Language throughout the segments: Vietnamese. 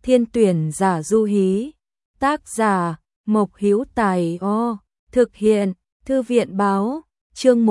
Thiên tuyển giả Du Hí. Tác giả Mộc Hữu Tài. Thực hiện Thư viện báo. Chương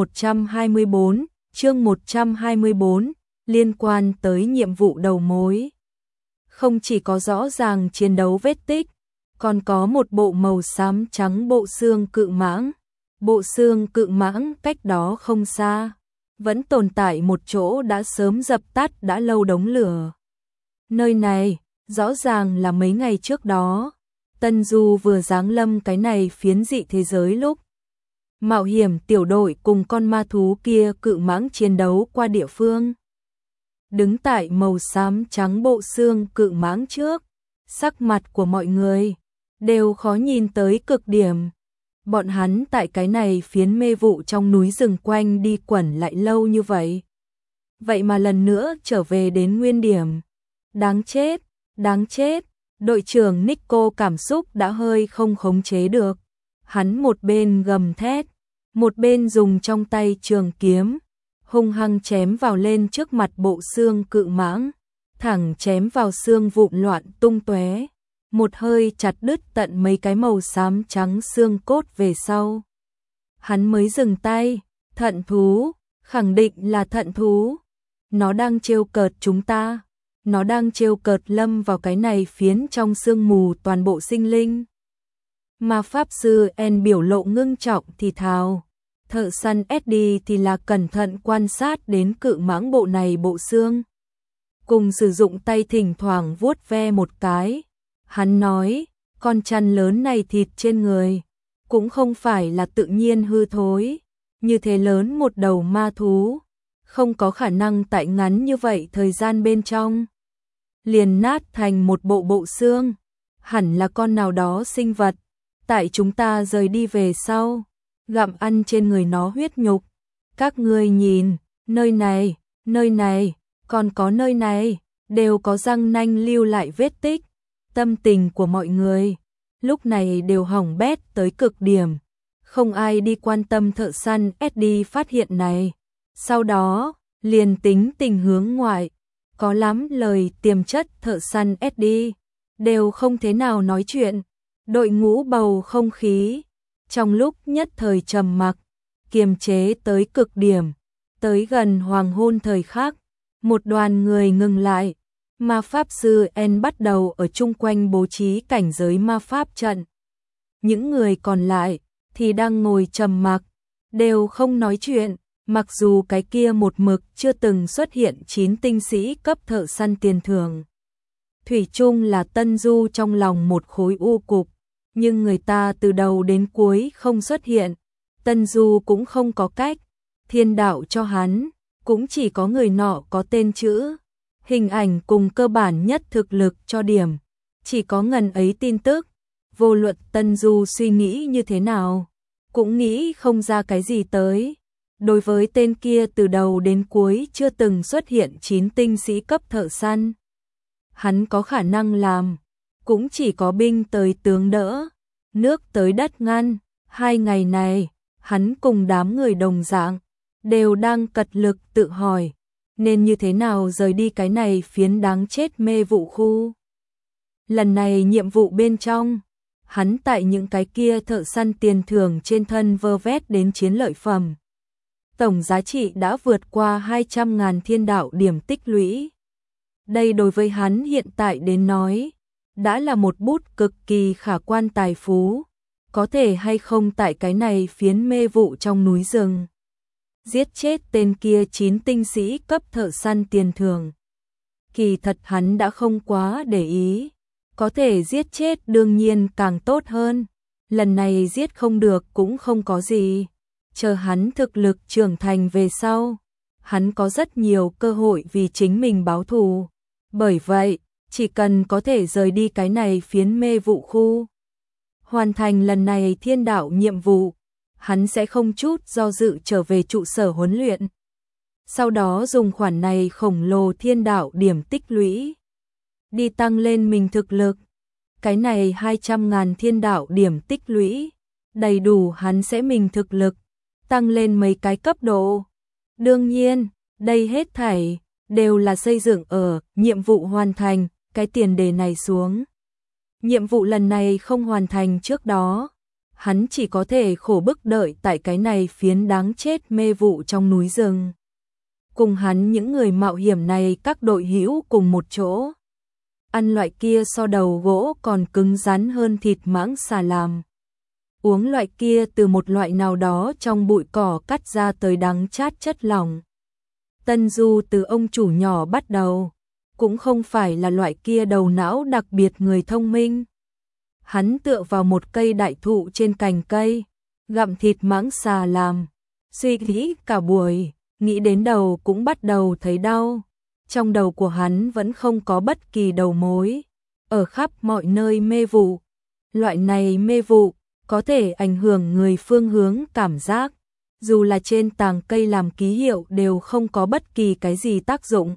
124, liên quan tới nhiệm vụ đầu mối. Không chỉ có rõ ràng chiến đấu vết tích, còn có một bộ màu xám trắng bộ xương cự mãng. Bộ xương cự mãng cách đó không xa, vẫn tồn tại một chỗ đã sớm dập tắt đã lâu đống lửa. Nơi này, rõ ràng là mấy ngày trước đó, Tân Du vừa giáng lâm cái này phiến dị thế giới lúc mạo hiểm tiểu đội cùng con ma thú kia cự mãng chiến đấu qua địa phương. Đứng tại màu xám trắng bộ xương cự mãng trước, sắc mặt của mọi người đều khó nhìn tới cực điểm. Bọn hắn tại cái này phiến mê vụ trong núi rừng quanh đi quẩn lại lâu như vậy. Vậy mà lần nữa trở về đến nguyên điểm. Đáng chết, đáng chết. Đội trưởng Nico cảm xúc đã hơi không khống chế được. Hắn một bên gầm thét, một bên dùng trong tay trường kiếm, hung hăng chém vào lên trước mặt bộ xương cự mãng, thẳng chém vào xương vụn loạn tung tóe, một hơi chặt đứt tận mấy cái màu xám trắng xương cốt về sau. Hắn mới dừng tay. Thận thú, khẳng định là thận thú. Nó đang trêu cợt chúng ta. Nó đang trêu cợt lâm vào cái này phiến trong sương mù toàn bộ sinh linh. Mà Pháp Sư En biểu lộ ngưng trọng thì thào. Thợ săn Eddie thì là cẩn thận quan sát đến cự mãng bộ này bộ xương. Cùng sử dụng tay thỉnh thoảng vuốt ve một cái. Hắn nói, con chăn lớn này thịt trên người, cũng không phải là tự nhiên hư thối. Như thế lớn một đầu ma thú, không có khả năng tại ngắn như vậy thời gian bên trong liền nát thành một bộ bộ xương. Hẳn là con nào đó sinh vật, tại chúng ta rời đi về sau, gặm ăn trên người nó huyết nhục. Các ngươi nhìn, nơi này, còn có nơi này, đều có răng nanh lưu lại vết tích. Tâm tình của mọi người lúc này đều hỏng bét tới cực điểm. Không ai đi quan tâm thợ săn Eddie phát hiện này. Sau đó, liền tính tình hướng ngoại. Có lắm lời tiềm chất thợ săn Eddie đều không thế nào nói chuyện. Đội ngũ bầu không khí trong lúc nhất thời trầm mặc, kiềm chế tới cực điểm. Tới gần hoàng hôn thời khắc, một đoàn người ngừng lại. Ma Pháp Sư En bắt đầu ở chung quanh bố trí cảnh giới ma pháp trận. Những người còn lại thì đang ngồi trầm mặc, đều không nói chuyện. Mặc dù cái kia một mực chưa từng xuất hiện 9 tinh sĩ cấp thợ săn tiền thưởng. Thủy chung là Tân Du trong lòng một khối u cục, nhưng người ta từ đầu đến cuối không xuất hiện. Tân Du cũng không có cách, thiên đạo cho hắn, cũng chỉ có người nọ có tên chữ, hình ảnh cùng cơ bản nhất thực lực cho điểm. Chỉ có ngần ấy tin tức, vô luận Tân Du suy nghĩ như thế nào, cũng nghĩ không ra cái gì tới. Đối với tên kia từ đầu đến cuối chưa từng xuất hiện 9 tinh sĩ cấp thợ săn, hắn có khả năng làm, cũng chỉ có binh tới tướng đỡ, nước tới đất ngăn. 2 ngày này, hắn cùng đám người đồng dạng, đều đang cật lực tự hỏi, nên như thế nào rời đi cái này phiến đáng chết mê vụ khu. Lần này nhiệm vụ bên trong, hắn tại những cái kia thợ săn tiền thưởng trên thân vơ vét đến chiến lợi phẩm. Tổng giá trị đã vượt qua 200.000 thiên đạo điểm tích lũy. Đây đối với hắn hiện tại đến nói, đã là một bút cực kỳ khả quan tài phú. Có thể hay không tại cái này phiến mê vụ trong núi rừng giết chết tên kia 9 tinh sĩ cấp thợ săn tiền thưởng. Kỳ thật hắn đã không quá để ý. Có thể giết chết đương nhiên càng tốt hơn. Lần này giết không được cũng không có gì. Chờ hắn thực lực trưởng thành về sau, hắn có rất nhiều cơ hội vì chính mình báo thù. Bởi vậy, chỉ cần có thể rời đi cái này phiến mê vụ khu, hoàn thành lần này thiên đạo nhiệm vụ, hắn sẽ không chút do dự trở về trụ sở huấn luyện. Sau đó dùng khoản này khổng lồ thiên đạo điểm tích lũy, đi tăng lên mình thực lực. Cái này 200.000 thiên đạo điểm tích lũy, đầy đủ hắn sẽ mình thực lực tăng lên mấy cái cấp độ. Đương nhiên, đây hết thảy đều là xây dựng ở nhiệm vụ hoàn thành cái tiền đề này xuống. Nhiệm vụ lần này không hoàn thành trước đó, hắn chỉ có thể khổ bức đợi tại cái này phiến đáng chết mê vụ trong núi rừng. Cùng hắn những người mạo hiểm này các đội hữu cùng một chỗ. Ăn loại kia so đầu gỗ còn cứng rắn hơn thịt mãng xà làm. Uống loại kia từ một loại nào đó trong bụi cỏ cắt ra tới đắng chát chất lỏng. Tân Du từ ông chủ nhỏ bắt đầu, cũng không phải là loại kia đầu não đặc biệt người thông minh. Hắn tựa vào một cây đại thụ trên cành cây, gặm thịt mãng xà làm, suy nghĩ cả buổi, nghĩ đến đầu cũng bắt đầu thấy đau. Trong đầu của hắn vẫn không có bất kỳ đầu mối, ở khắp mọi nơi mê vụ. Loại này mê vụ có thể ảnh hưởng người phương hướng cảm giác, dù là trên tàng cây làm ký hiệu đều không có bất kỳ cái gì tác dụng.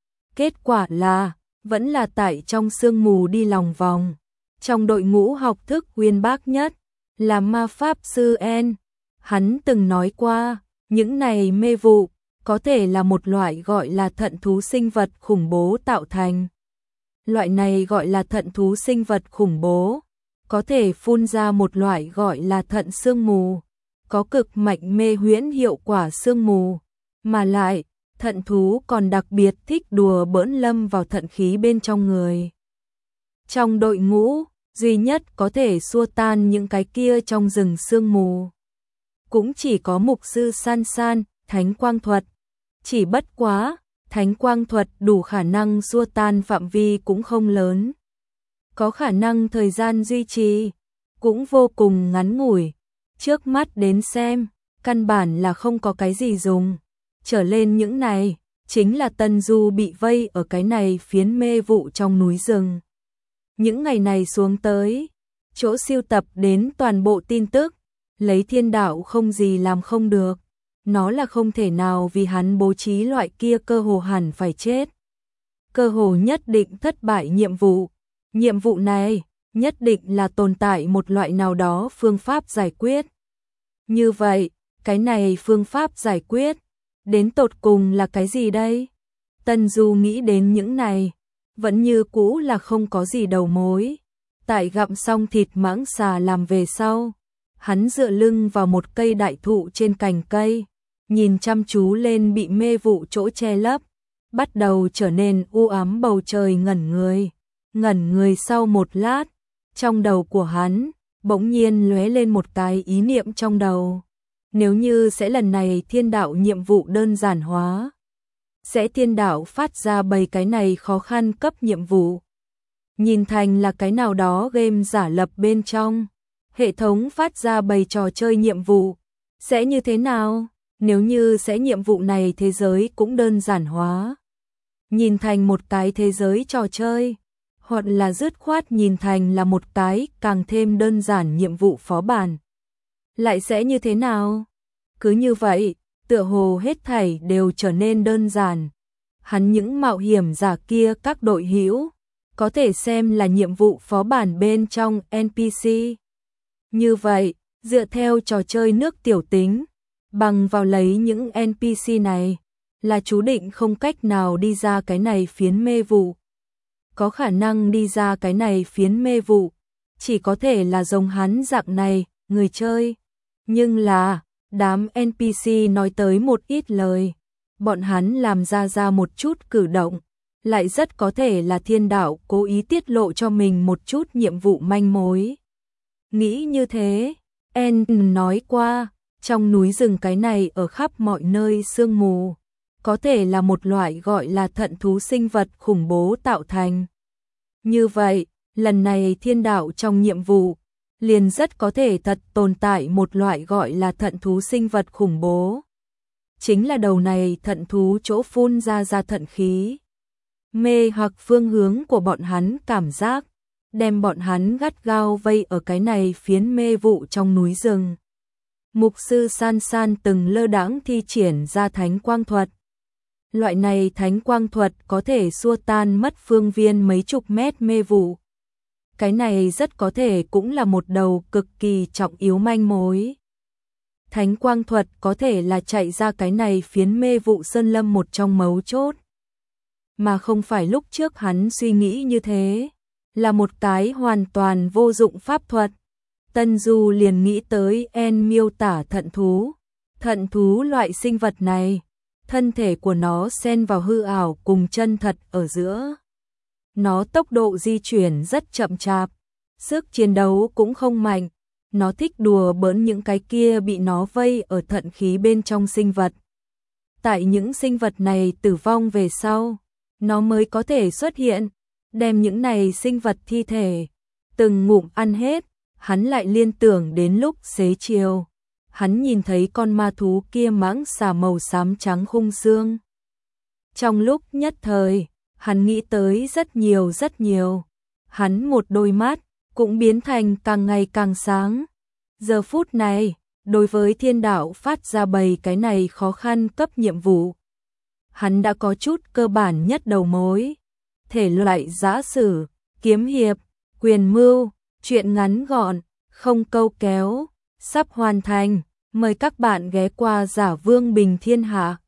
Kết quả là, vẫn là tại trong sương mù đi lòng vòng. Trong đội ngũ học thức uyên bác nhất, là ma pháp sư En. Hắn từng nói qua, những này mê vụ, có thể là một loại gọi là thận thú sinh vật khủng bố tạo thành. Loại này gọi là thận thú sinh vật khủng bố, có thể phun ra một loại gọi là thận sương mù, có cực mạnh mê huyễn hiệu quả sương mù, mà lại, thận thú còn đặc biệt thích đùa bỡn lâm vào thận khí bên trong người. Trong đội ngũ, duy nhất có thể xua tan những cái kia trong rừng sương mù. Cũng chỉ có mục sư San San, thánh quang thuật. Chỉ bất quá, thánh quang thuật đủ khả năng xua tan phạm vi cũng không lớn. Có khả năng thời gian duy trì, cũng vô cùng ngắn ngủi. Trước mắt đến xem, căn bản là không có cái gì dùng. Trở lên những này, chính là Tân Du bị vây ở cái này phiến mê vụ trong núi rừng. Những ngày này xuống tới, chỗ siêu tập đến toàn bộ tin tức, lấy thiên đạo không gì làm không được. Nó là không thể nào vì hắn bố trí loại kia cơ hồ hẳn phải chết. Cơ hồ nhất định thất bại nhiệm vụ. Nhiệm vụ này, nhất định là tồn tại một loại nào đó phương pháp giải quyết. Như vậy, cái này phương pháp giải quyết, đến tột cùng là cái gì đây? Tân Du nghĩ đến những này, vẫn như cũ là không có gì đầu mối. Tại gặm xong thịt mãng xà làm về sau, hắn dựa lưng vào một cây đại thụ trên cành cây, nhìn chăm chú lên bị mê vụ chỗ che lấp, bắt đầu trở nên u ám bầu trời ngẩn người. Ngẩn người sau một lát, trong đầu của hắn, bỗng nhiên lóe lên một cái ý niệm trong đầu. Nếu như sẽ lần này thiên đạo nhiệm vụ đơn giản hóa, sẽ thiên đạo phát ra bầy cái này khó khăn cấp nhiệm vụ. Nhìn thành là cái nào đó game giả lập bên trong, hệ thống phát ra bầy trò chơi nhiệm vụ, sẽ như thế nào? Nếu như sẽ nhiệm vụ này thế giới cũng đơn giản hóa, nhìn thành một cái thế giới trò chơi, hoặc là dứt khoát nhìn thành là một cái càng thêm đơn giản nhiệm vụ phó bản, lại sẽ như thế nào? Cứ như vậy, tựa hồ hết thảy đều trở nên đơn giản. Hắn những mạo hiểm giả kia các đội hữu, có thể xem là nhiệm vụ phó bản bên trong NPC. Như vậy, dựa theo trò chơi nước tiểu tính, bằng vào lấy những NPC này, là chú định không cách nào đi ra cái này phiến mê vụ. Có khả năng đi ra cái này phiến mê vụ, chỉ có thể là giống hắn dạng này, người chơi. Nhưng là, đám NPC nói tới một ít lời, bọn hắn làm ra một chút cử động, lại rất có thể là thiên đạo cố ý tiết lộ cho mình một chút nhiệm vụ manh mối. Nghĩ như thế, En nói qua, trong núi rừng cái này ở khắp mọi nơi sương mù, có thể là một loại gọi là thận thú sinh vật khủng bố tạo thành. Như vậy, lần này thiên đạo trong nhiệm vụ, liền rất có thể thật tồn tại một loại gọi là thận thú sinh vật khủng bố. Chính là đầu này thận thú chỗ phun ra thận khí. Mê hoặc phương hướng của bọn hắn cảm giác, đem bọn hắn gắt gao vây ở cái này phiến mê vụ trong núi rừng. Mục sư San San từng lơ đãng thi triển ra thánh quang thuật. Loại này thánh quang thuật có thể xua tan mất phương viên mấy chục mét mê vụ. Cái này rất có thể cũng là một đầu cực kỳ trọng yếu manh mối. Thánh quang thuật có thể là chạy ra cái này phiến mê vụ sơn lâm một trong mấu chốt. mà không phải lúc trước hắn suy nghĩ như thế, là một cái hoàn toàn vô dụng pháp thuật. Tân Du liền nghĩ tới En miêu tả thận thú. Thận thú loại sinh vật này, thân thể của nó xen vào hư ảo cùng chân thật ở giữa. Nó tốc độ di chuyển rất chậm chạp, sức chiến đấu cũng không mạnh. Nó thích đùa bỡn những cái kia bị nó vây ở thận khí bên trong sinh vật. Tại những sinh vật này tử vong về sau, nó mới có thể xuất hiện, đem những này sinh vật thi thể từng ngụm ăn hết. Hắn lại liên tưởng đến lúc xế chiều, hắn nhìn thấy con ma thú kia mãng xà màu xám trắng khung xương. Trong lúc nhất thời, hắn nghĩ tới rất nhiều. Hắn một đôi mắt cũng biến thành càng ngày càng sáng. Giờ phút này, đối với thiên đạo phát ra bày cái này khó khăn cấp nhiệm vụ, hắn đã có chút cơ bản nhất đầu mối. Thể loại giã sử, kiếm hiệp, quyền mưu, truyện ngắn gọn, không câu kéo, sắp hoàn thành. Mời các bạn ghé qua Giả Vương Bình Thiên Hạ.